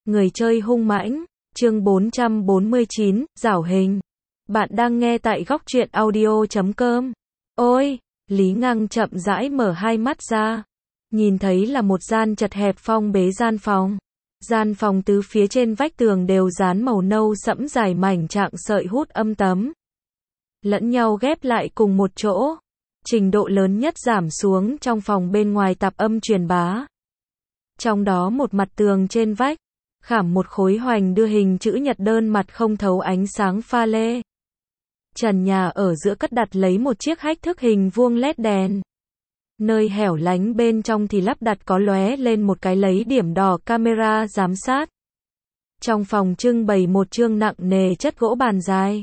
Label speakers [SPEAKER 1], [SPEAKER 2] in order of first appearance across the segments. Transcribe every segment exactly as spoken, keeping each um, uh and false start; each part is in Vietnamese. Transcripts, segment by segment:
[SPEAKER 1] Người chơi hung mãnh, chương bốn trăm bốn mươi chín, giảo hình. Bạn đang nghe tại góc truyện audio chấm com. Ôi, Lý Ngang chậm rãi mở hai mắt ra. Nhìn thấy là một gian chật hẹp phong bế gian phòng. Gian phòng tứ phía trên vách tường đều dán màu nâu sẫm dài mảnh trạng sợi hút âm tấm. Lẫn nhau ghép lại cùng một chỗ. Trình độ lớn nhất giảm xuống trong phòng bên ngoài tạp âm truyền bá. Trong đó một mặt tường trên vách, khảm một khối hoành đưa hình chữ nhật đơn mặt không thấu ánh sáng pha lê. Trần nhà ở giữa cất đặt lấy một chiếc hách thức hình vuông led đèn. Nơi hẻo lánh bên trong thì lắp đặt có lóe lên một cái lấy điểm đỏ camera giám sát. Trong phòng trưng bày một chương nặng nề chất gỗ bàn dài.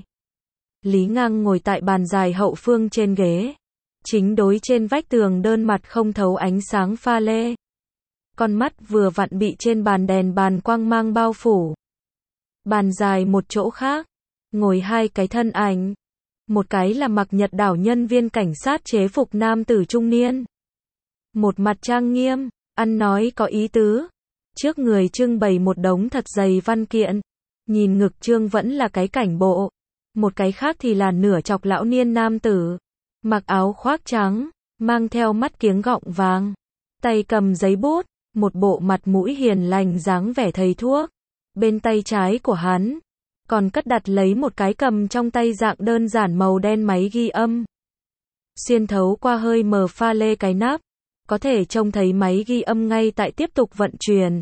[SPEAKER 1] Lý Ngang ngồi tại bàn dài hậu phương trên ghế. Chính đối trên vách tường đơn mặt không thấu ánh sáng pha lê. Con mắt vừa vặn bị trên bàn đèn bàn quang mang bao phủ. Bàn dài một chỗ khác, ngồi hai cái thân ảnh. Một cái là mặc Nhật đảo nhân viên cảnh sát chế phục nam tử trung niên. Một mặt trang nghiêm, ăn nói có ý tứ. Trước người trưng bày một đống thật dày văn kiện. Nhìn ngực trương vẫn là cái cảnh bộ. Một cái khác thì là nửa chọc lão niên nam tử. Mặc áo khoác trắng, mang theo mắt kiếng gọng vàng. Tay cầm giấy bút. Một bộ mặt mũi hiền lành dáng vẻ thầy thuốc. Bên tay trái của hắn, còn cất đặt lấy một cái cầm trong tay dạng đơn giản màu đen máy ghi âm. Xuyên thấu qua hơi mờ pha lê cái nắp, có thể trông thấy máy ghi âm ngay tại tiếp tục vận chuyển.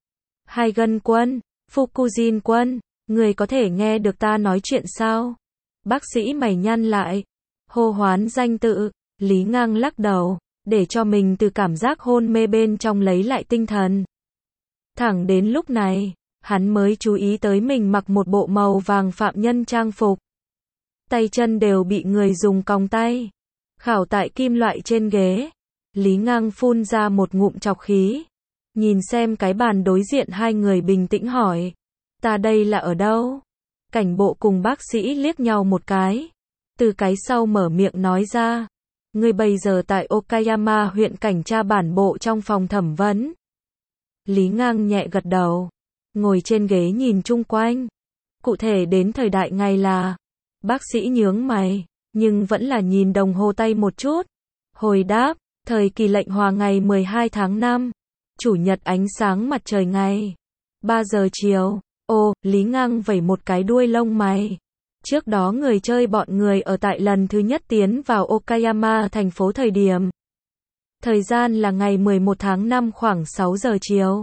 [SPEAKER 1] Hai Gân Quân, Fukujin Quân, người có thể nghe được ta nói chuyện sao? Bác sĩ mày nhăn lại, hô hoán danh tự. Lý Ngang lắc đầu, để cho mình từ cảm giác hôn mê bên trong lấy lại tinh thần. Thẳng đến lúc này, hắn mới chú ý tới mình mặc một bộ màu vàng phạm nhân trang phục. Tay chân đều bị người dùng còng tay. Khảo tại kim loại trên ghế. Lý Ngang phun ra một ngụm trọc khí. Nhìn xem cái bàn đối diện hai người bình tĩnh hỏi. Ta đây là ở đâu? Cảnh bộ cùng bác sĩ liếc nhau một cái. Từ cái sau mở miệng nói ra. Ngươi bây giờ tại Okayama huyện cảnh tra bản bộ trong phòng thẩm vấn. Lý Ngang nhẹ gật đầu. Ngồi trên ghế nhìn chung quanh. Cụ thể đến thời đại ngày là. Bác sĩ nhướng mày. Nhưng vẫn là nhìn đồng hồ tay một chút. Hồi đáp. Thời kỳ lệnh hòa ngày mười hai tháng năm. Chủ nhật ánh sáng mặt trời ngày. ba giờ chiều. Ô, Lý Ngang vẩy một cái đuôi lông mày. Trước đó người chơi bọn người ở tại lần thứ nhất tiến vào Okayama thành phố thời điểm. Thời gian là ngày mười một tháng năm khoảng sáu giờ chiều.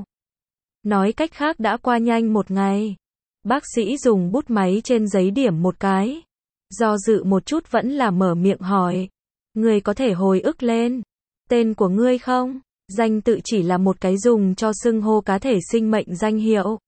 [SPEAKER 1] Nói cách khác đã qua nhanh một ngày. Bác sĩ dùng bút máy trên giấy điểm một cái. Do dự một chút vẫn là mở miệng hỏi. Người có thể hồi ức lên. Tên của ngươi không? Danh tự chỉ là một cái dùng cho xưng hô cá thể sinh mệnh danh hiệu.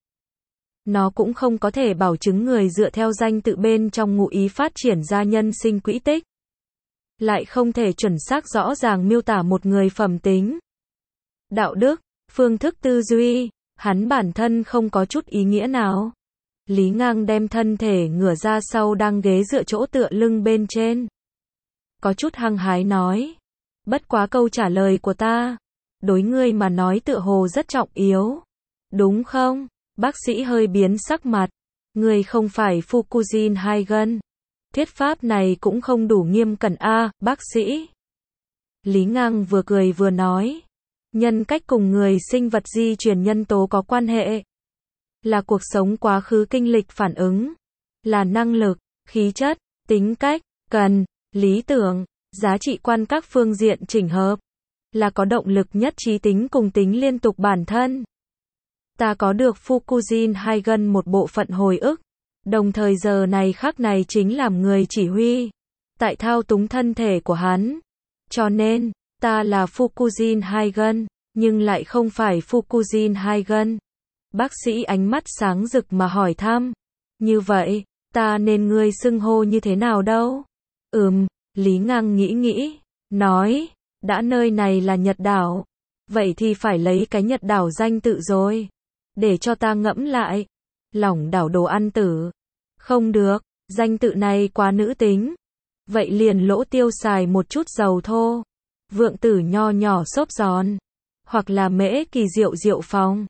[SPEAKER 1] Nó cũng không có thể bảo chứng người dựa theo danh tự bên trong ngụ ý phát triển ra nhân sinh quỹ tích. Lại không thể chuẩn xác rõ ràng miêu tả một người phẩm tính. Đạo đức, phương thức tư duy, hắn bản thân không có chút ý nghĩa nào. Lý Ngang đem thân thể ngửa ra sau đang ghế dựa chỗ tựa lưng bên trên. Có chút hăng hái nói. Bất quá câu trả lời của ta. Đối ngươi mà nói tựa hồ rất trọng yếu. Đúng không? Bác sĩ hơi biến sắc mặt. Người không phải Fukujin hai Gân. Thuyết pháp này cũng không đủ nghiêm cẩn a, à, bác sĩ. Lý Ngang vừa cười vừa nói. Nhân cách cùng người sinh vật di truyền nhân tố có quan hệ. Là cuộc sống quá khứ kinh lịch phản ứng. Là năng lực, khí chất, tính cách, cần, lý tưởng, giá trị quan các phương diện chỉnh hợp. Là có động lực nhất trí tính cùng tính liên tục bản thân. Ta có được Fukujin hai Gân một bộ phận hồi ức. Đồng thời giờ này khắc này chính làm người chỉ huy. Tại thao túng thân thể của hắn. Cho nên, ta là Fukujin hai Gân, nhưng lại không phải Fukujin hai Gân. Bác sĩ ánh mắt sáng rực mà hỏi thăm. Như vậy, ta nên ngươi xưng hô như thế nào đâu? Ừm, Lý Ngang nghĩ nghĩ. Nói, đã nơi này là Nhật đảo. Vậy thì phải lấy cái Nhật đảo danh tự rồi. Để cho ta ngẫm lại. Lỏng đảo đồ ăn tử. Không được, danh tự này quá nữ tính. Vậy liền lỗ tiêu xài một chút dầu thô. Vượng tử nho nhỏ xốp giòn. Hoặc là mễ kỳ rượu rượu phòng.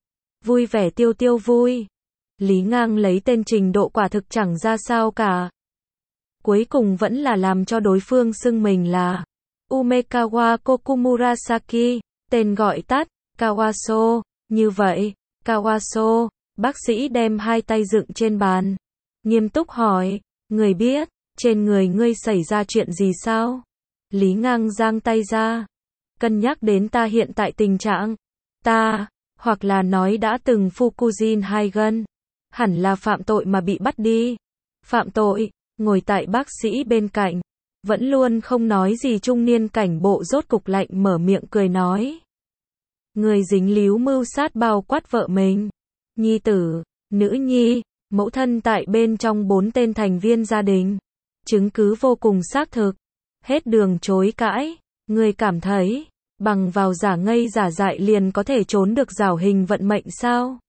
[SPEAKER 1] Vui vẻ tiêu tiêu vui. Lý Ngang lấy tên trình độ quả thực chẳng ra sao cả. Cuối cùng vẫn là làm cho đối phương xưng mình là Umekawa Kokumurasaki, tên gọi tắt, Kawaso. Như vậy, Kawaso, bác sĩ đem hai tay dựng trên bàn. Nghiêm túc hỏi, người biết, trên người ngươi xảy ra chuyện gì sao? Lý Ngang giang tay ra. Cân nhắc đến ta hiện tại tình trạng, ta, hoặc là nói đã từng Fukujin Haigen, hẳn là phạm tội mà bị bắt đi. Phạm tội, ngồi tại bác sĩ bên cạnh, vẫn luôn không nói gì trung niên cảnh bộ rốt cục lạnh mở miệng cười nói. Người dính líu mưu sát bao quát vợ mình, nhi tử, nữ nhi, mẫu thân tại bên trong bốn tên thành viên gia đình. Chứng cứ vô cùng xác thực. Hết đường chối cãi. Người cảm thấy, bằng vào giả ngây giả dại liền có thể trốn được giảo hình vận mệnh sao?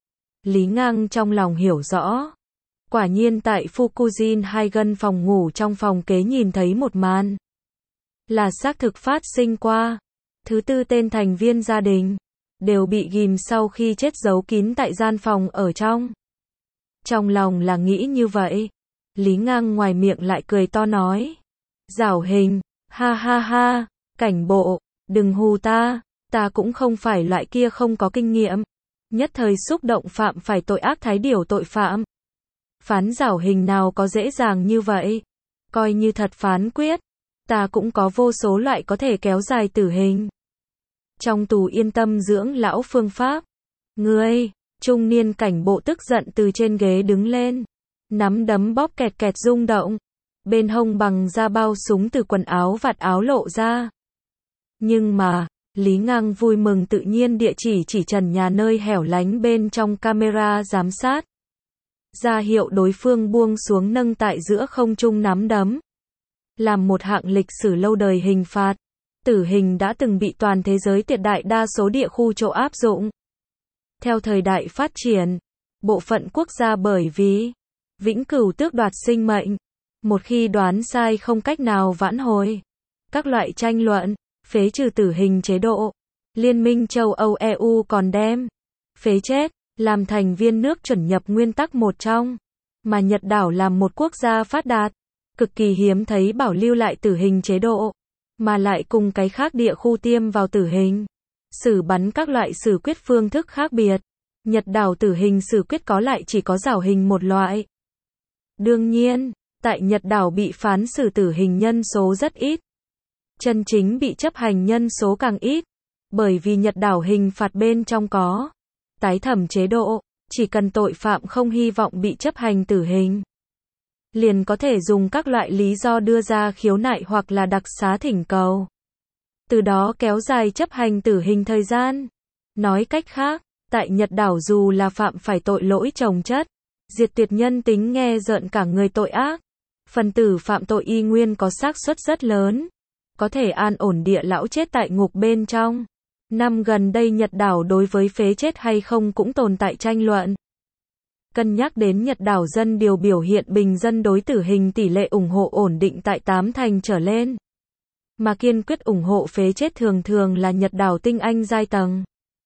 [SPEAKER 1] Lý Ngang trong lòng hiểu rõ. Quả nhiên tại Fukujin Haigen phòng ngủ trong phòng kế nhìn thấy một màn. Là xác thực phát sinh qua. Thứ tư tên thành viên gia đình đều bị ghim sau khi chết giấu kín tại gian phòng ở trong. Trong lòng là nghĩ như vậy. Lý Ngang ngoài miệng lại cười to nói. Giảo hình, ha ha ha, cảnh bộ, đừng hù ta, ta cũng không phải loại kia không có kinh nghiệm. Nhất thời xúc động phạm phải tội ác thái điểu tội phạm. Phán giảo hình nào có dễ dàng như vậy. Coi như thật phán quyết, ta cũng có vô số loại có thể kéo dài tử hình. Trong tù yên tâm dưỡng lão phương pháp. Ngươi, trung niên cảnh bộ tức giận từ trên ghế đứng lên. Nắm đấm bóp kẹt kẹt rung động. Bên hông bằng da bao súng từ quần áo vạt áo lộ ra. Nhưng mà, Lý Ngang vui mừng tự nhiên địa chỉ chỉ trần nhà nơi hẻo lánh bên trong camera giám sát. Ra hiệu đối phương buông xuống nâng tại giữa không trung nắm đấm. Làm một hạng lịch sử lâu đời hình phạt. Tử hình đã từng bị toàn thế giới tuyệt đại đa số địa khu chỗ áp dụng. Theo thời đại phát triển, bộ phận quốc gia bởi vì vĩnh cửu tước đoạt sinh mệnh, một khi đoán sai không cách nào vãn hồi. Các loại tranh luận, phế trừ tử hình chế độ. Liên minh châu Âu E U còn đem phế chết làm thành viên nước chuẩn nhập nguyên tắc một trong. Mà Nhật đảo làm một quốc gia phát đạt, cực kỳ hiếm thấy bảo lưu lại tử hình chế độ, mà lại cùng cái khác địa khu tiêm vào tử hình. Xử bắn các loại xử quyết phương thức khác biệt. Nhật đảo tử hình xử quyết có lại chỉ có giảo hình một loại. Đương nhiên, tại Nhật đảo bị phán xử tử hình nhân số rất ít. Chân chính bị chấp hành nhân số càng ít. Bởi vì Nhật đảo hình phạt bên trong có tái thẩm chế độ, chỉ cần tội phạm không hy vọng bị chấp hành tử hình, liền có thể dùng các loại lý do đưa ra khiếu nại hoặc là đặc xá thỉnh cầu. Từ đó kéo dài chấp hành tử hình thời gian. Nói cách khác, tại Nhật đảo dù là phạm phải tội lỗi chồng chất, diệt tuyệt nhân tính nghe rợn cả người tội ác, phần tử phạm tội y nguyên có xác suất rất lớn, có thể an ổn địa lão chết tại ngục bên trong. Năm gần đây Nhật đảo đối với phế chết hay không cũng tồn tại tranh luận. Cân nhắc đến Nhật đảo dân điều biểu hiện bình dân đối tử hình tỷ lệ ủng hộ ổn định tại tám thành trở lên. Mà kiên quyết ủng hộ phế chết thường thường là Nhật đảo tinh anh giai tầng.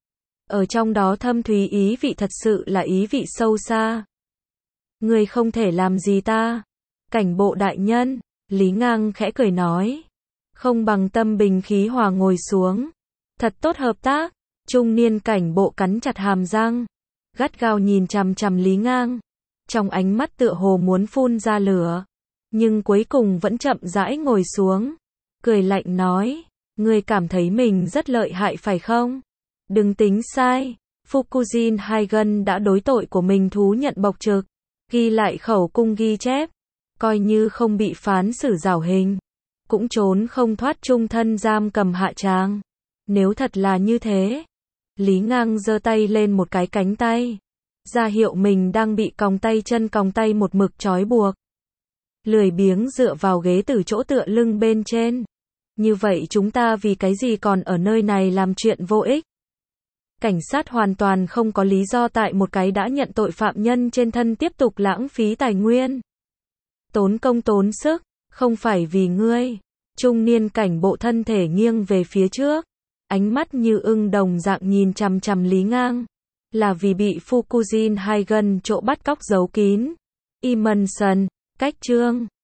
[SPEAKER 1] Ở trong đó thâm thúy ý vị thật sự là ý vị sâu xa. Người không thể làm gì ta. Cảnh bộ đại nhân, Lý Ngang khẽ cười nói. Không bằng tâm bình khí hòa ngồi xuống. Thật tốt hợp tác. Trung niên cảnh bộ cắn chặt hàm răng. Gắt gao nhìn chằm chằm Lý Ngang. Trong ánh mắt tựa hồ muốn phun ra lửa. Nhưng cuối cùng vẫn chậm rãi ngồi xuống. Cười lạnh nói. Ngươi cảm thấy mình rất lợi hại phải không? Đừng tính sai. Fukujin Haigen đã đối tội của mình thú nhận bộc trực. Ghi lại khẩu cung ghi chép. Coi như không bị phán xử giảo hình. Cũng trốn không thoát trung thân giam cầm hạ tràng. Nếu thật là như thế. Lý Ngang giơ tay lên một cái cánh tay. Ra hiệu mình đang bị còng tay chân còng tay một mực trói buộc. Lười biếng dựa vào ghế từ chỗ tựa lưng bên trên. Như vậy chúng ta vì cái gì còn ở nơi này làm chuyện vô ích? Cảnh sát hoàn toàn không có lý do tại một cái đã nhận tội phạm nhân trên thân tiếp tục lãng phí tài nguyên. Tốn công tốn sức, không phải vì ngươi. Trung niên cảnh bộ thân thể nghiêng về phía trước. Ánh mắt như ưng đồng dạng nhìn chằm chằm Lý Ngang. là vì bị Fukujin Hagen trộm bắt cóc giấu kín. Emerson, cách chương